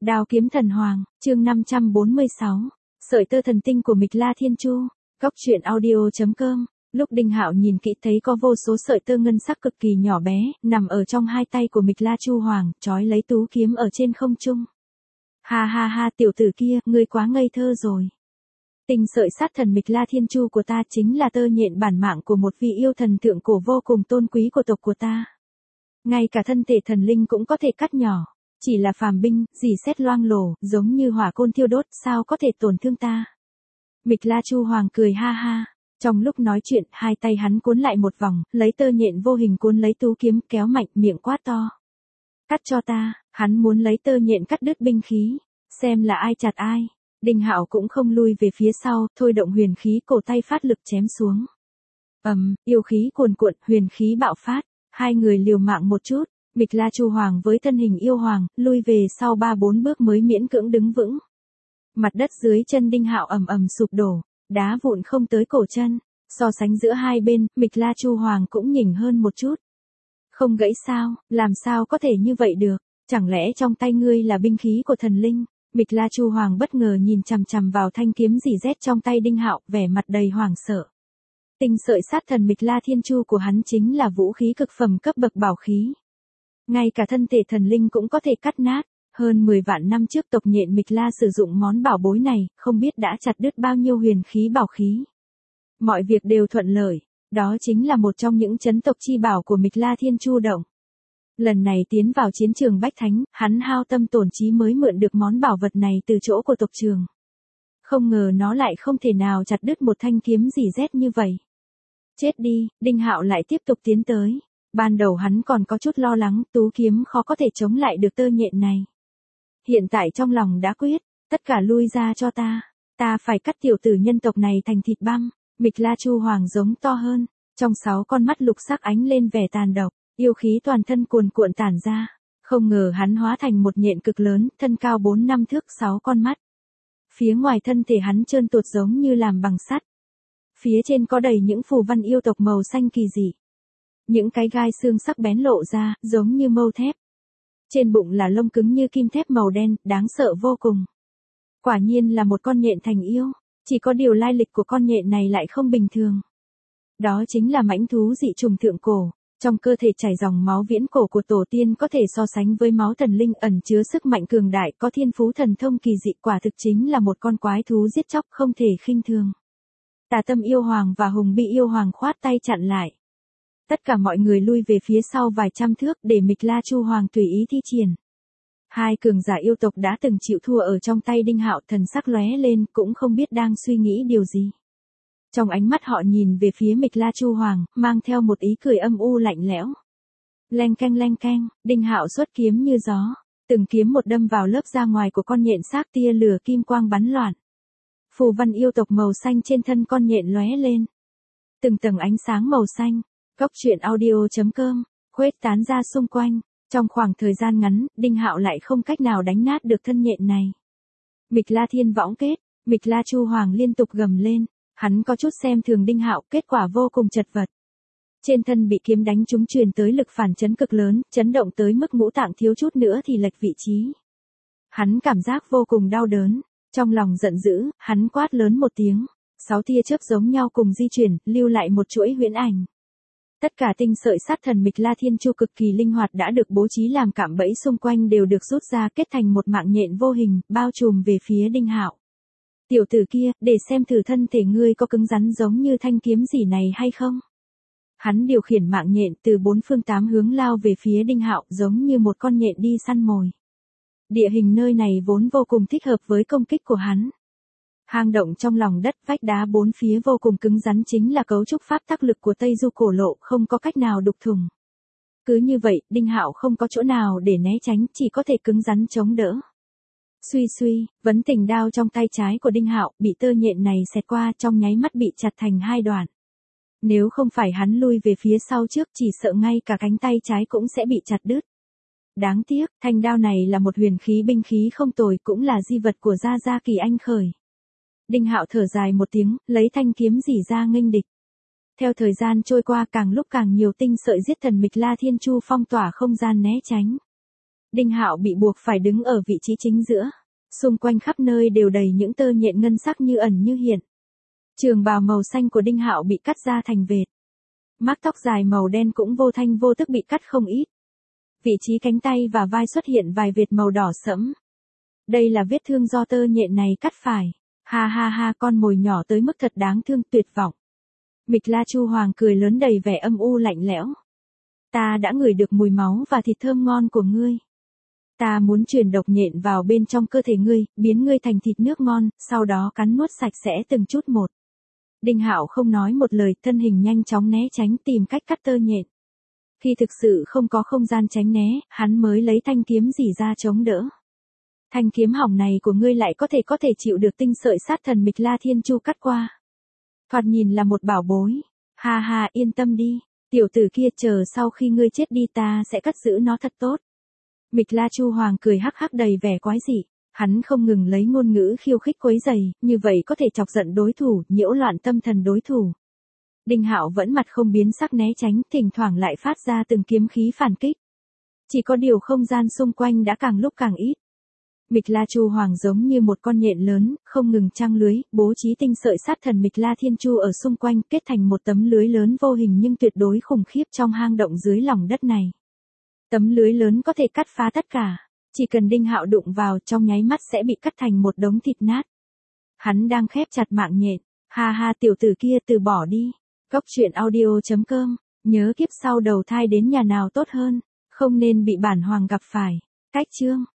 Đao kiếm thần hoàng, chương 546. Sợi tơ thần tinh của Mịch La Thiên Chu. Góc truyện audio.com. Lúc Đinh Hạo nhìn kỹ thấy có vô số sợi tơ ngân sắc cực kỳ nhỏ bé, nằm ở trong hai tay của Mịch La Chu Hoàng, trói lấy tú kiếm ở trên không trung. Ha ha ha, tiểu tử kia, ngươi quá ngây thơ rồi. Tinh sợi sát thần Mịch La Thiên Chu của ta chính là tơ nhện bản mạng của một vị yêu thần thượng cổ vô cùng tôn quý của tộc của ta. Ngay cả thân thể thần linh cũng có thể cắt nhỏ. Chỉ là phàm binh, dì xét loang lổ, giống như hỏa côn thiêu đốt, sao có thể tổn thương ta. Mịch La Chu Hoàng cười ha ha. Trong lúc nói chuyện, hai tay hắn cuốn lại một vòng, lấy tơ nhện vô hình cuốn lấy tú kiếm, kéo mạnh, miệng quát to. Cắt cho ta, hắn muốn lấy tơ nhện cắt đứt binh khí, xem là ai chặt ai. Đinh Hạo cũng không lui về phía sau, thôi động huyền khí, cổ tay phát lực chém xuống. Yêu khí cuồn cuộn, huyền khí bạo phát, hai người liều mạng một chút. Mịch La Chu Hoàng với thân hình yêu hoàng, lui về sau 3-4 bước mới miễn cưỡng đứng vững. Mặt đất dưới chân Đinh Hạo ầm ầm sụp đổ, đá vụn không tới cổ chân. So sánh giữa hai bên, Mịch La Chu Hoàng cũng nhỉnh hơn một chút. Không gãy sao, làm sao có thể như vậy được, chẳng lẽ trong tay ngươi là binh khí của thần linh? Mịch La Chu Hoàng bất ngờ nhìn chằm chằm vào thanh kiếm rỉ sét trong tay Đinh Hạo, vẻ mặt đầy hoảng sợ. Tinh sợi sát thần Mịch La Thiên Chu của hắn chính là vũ khí cực phẩm cấp bậc bảo khí. Ngay cả thân thể thần linh cũng có thể cắt nát. Hơn 10 vạn năm trước tộc nhện Mịch La sử dụng món bảo bối này, không biết đã chặt đứt bao nhiêu huyền khí bảo khí. Mọi việc đều thuận lợi, đó chính là một trong những chấn tộc chi bảo của Mịch La Thiên Chu động. Lần này tiến vào chiến trường Bách Thánh, hắn hao tâm tổn trí mới mượn được món bảo vật này từ chỗ của tộc trường. Không ngờ nó lại không thể nào chặt đứt một thanh kiếm rỉ sét như vậy. Chết đi, Đinh Hạo lại tiếp tục tiến tới. Ban đầu hắn còn có chút lo lắng, tú kiếm khó có thể chống lại được tơ nhện này. Hiện tại trong lòng đã quyết, tất cả lui ra cho ta phải cắt tiểu tử nhân tộc này thành thịt băm. Mịch La Chu Hoàng giống to hơn, trong 6 con mắt lục sắc ánh lên vẻ tàn độc, yêu khí toàn thân cuồn cuộn tản ra. Không ngờ hắn hóa thành một nhện cực lớn, thân cao 4-5 thước 6 con mắt. Phía ngoài thân thể hắn trơn tuột giống như làm bằng sắt. Phía trên có đầy những phù văn yêu tộc màu xanh kỳ dị. Những cái gai xương sắc bén lộ ra, giống như mâu thép. Trên bụng là lông cứng như kim thép màu đen, đáng sợ vô cùng. Quả nhiên là một con nhện thành yêu, chỉ có điều lai lịch của con nhện này lại không bình thường. Đó chính là mãnh thú dị trùng thượng cổ, trong cơ thể chảy dòng máu viễn cổ của tổ tiên có thể so sánh với máu thần linh, ẩn chứa sức mạnh cường đại, có thiên phú thần thông kỳ dị, quả thực chính là một con quái thú giết chóc không thể khinh thường. Tà Tâm yêu hoàng và Hùng Bi yêu hoàng khoát tay chặn lại. Tất cả mọi người lui về phía sau vài trăm thước để Mịch La Chu Hoàng tùy ý thi triển. Hai cường giả yêu tộc đã từng chịu thua ở trong tay Đinh Hạo, thần sắc lóe lên, cũng không biết đang suy nghĩ điều gì. Trong ánh mắt họ nhìn về phía Mịch La Chu Hoàng, mang theo một ý cười âm u lạnh lẽo. Leng keng, Đinh Hạo xuất kiếm như gió, từng kiếm một đâm vào lớp da ngoài của con nhện xác, tia lửa kim quang bắn loạn. Phù văn yêu tộc màu xanh trên thân con nhện lóe lên. Từng tầng ánh sáng màu xanh. Góc truyện audio.com, khuếch tán ra xung quanh. Trong khoảng thời gian ngắn, Đinh Hạo lại không cách nào đánh nát được thân nhện này. Mịch La Thiên võng kết, Mịch La Chu Hoàng liên tục gầm lên. Hắn có chút xem thường Đinh Hạo, kết quả vô cùng chật vật. Trên thân bị kiếm đánh trúng, truyền tới lực phản chấn cực lớn, chấn động tới mức ngũ tạng thiếu chút nữa thì lệch vị trí. Hắn cảm giác vô cùng đau đớn. Trong lòng giận dữ, hắn quát lớn một tiếng. 6 tia chớp giống nhau cùng di chuyển, lưu lại một chuỗi huyễn ảnh. Tất cả tinh sợi sát thần Mịch La Thiên Chu cực kỳ linh hoạt đã được bố trí làm cạm bẫy xung quanh đều được rút ra, kết thành một mạng nhện vô hình, bao trùm về phía Đinh Hạo. Tiểu tử kia, để xem thử thân thể ngươi có cứng rắn giống như thanh kiếm gì này hay không. Hắn điều khiển mạng nhện từ 4 phương 8 hướng lao về phía Đinh Hạo, giống như một con nhện đi săn mồi. Địa hình nơi này vốn vô cùng thích hợp với công kích của hắn. Hang động trong lòng đất, vách đá bốn phía vô cùng cứng rắn, chính là cấu trúc pháp tắc lực của Tây Du cổ lộ, không có cách nào đục thủng. Cứ như vậy, Đinh Hạo không có chỗ nào để né tránh, chỉ có thể cứng rắn chống đỡ. Suy, vấn tình đao trong tay trái của Đinh Hạo bị tơ nhện này xẹt qua, trong nháy mắt bị chặt thành 2 đoạn. Nếu không phải hắn lui về phía sau trước, chỉ sợ ngay cả cánh tay trái cũng sẽ bị chặt đứt. Đáng tiếc, thanh đao này là một huyền khí binh khí không tồi, cũng là di vật của Gia Gia Kỳ Anh khởi. Đinh Hạo thở dài một tiếng, lấy thanh kiếm rỉ ra nghênh địch. Theo thời gian trôi qua, càng lúc càng nhiều tinh sợi giết thần Mịch La Thiên Chu phong tỏa không gian né tránh. Đinh Hạo bị buộc phải đứng ở vị trí chính giữa. Xung quanh khắp nơi đều đầy những tơ nhện ngân sắc như ẩn như hiện. Trường bào màu xanh của Đinh Hạo bị cắt ra thành vệt. Mác tóc dài màu đen cũng vô thanh vô tức bị cắt không ít. Vị trí cánh tay và vai xuất hiện vài vệt màu đỏ sẫm. Đây là vết thương do tơ nhện này cắt phải. Ha ha ha, con mồi nhỏ tới mức thật đáng thương, tuyệt vọng. Mịch La Chu Hoàng cười lớn đầy vẻ âm u lạnh lẽo. Ta đã ngửi được mùi máu và thịt thơm ngon của ngươi. Ta muốn truyền độc nhện vào bên trong cơ thể ngươi, biến ngươi thành thịt nước ngon, sau đó cắn nuốt sạch sẽ từng chút một. Đinh Hạo không nói một lời, thân hình nhanh chóng né tránh tìm cách cắt tơ nhện. Khi thực sự không có không gian tránh né, hắn mới lấy thanh kiếm rỉ ra chống đỡ. Thanh kiếm hỏng này của ngươi lại có thể chịu được tinh sợi sát thần Mịch La Thiên Chu cắt qua. Thoạt nhìn là một bảo bối. Ha ha, yên tâm đi, tiểu tử kia, chờ sau khi ngươi chết đi ta sẽ cất giữ nó thật tốt. Mịch La Chu Hoàng cười hắc hắc đầy vẻ quái dị. Hắn không ngừng lấy ngôn ngữ khiêu khích quấy rầy, như vậy có thể chọc giận đối thủ, nhiễu loạn tâm thần đối thủ. Đinh Hạo vẫn mặt không biến sắc né tránh, thỉnh thoảng lại phát ra từng kiếm khí phản kích. Chỉ có điều không gian xung quanh đã càng lúc càng ít. Mịch La Chu Hoàng giống như một con nhện lớn, không ngừng trăng lưới, bố trí tinh sợi sát thần Mịch La Thiên Chu ở xung quanh, kết thành một tấm lưới lớn vô hình nhưng tuyệt đối khủng khiếp trong hang động dưới lòng đất này. Tấm lưới lớn có thể cắt phá tất cả. Chỉ cần Đinh Hạo đụng vào, trong nháy mắt sẽ bị cắt thành một đống thịt nát. Hắn đang khép chặt mạng nhện. Ha ha, tiểu tử kia, từ bỏ đi. Góc truyện audio.com. Nhớ kiếp sau đầu thai đến nhà nào tốt hơn, không nên bị bản hoàng gặp phải. Cách chương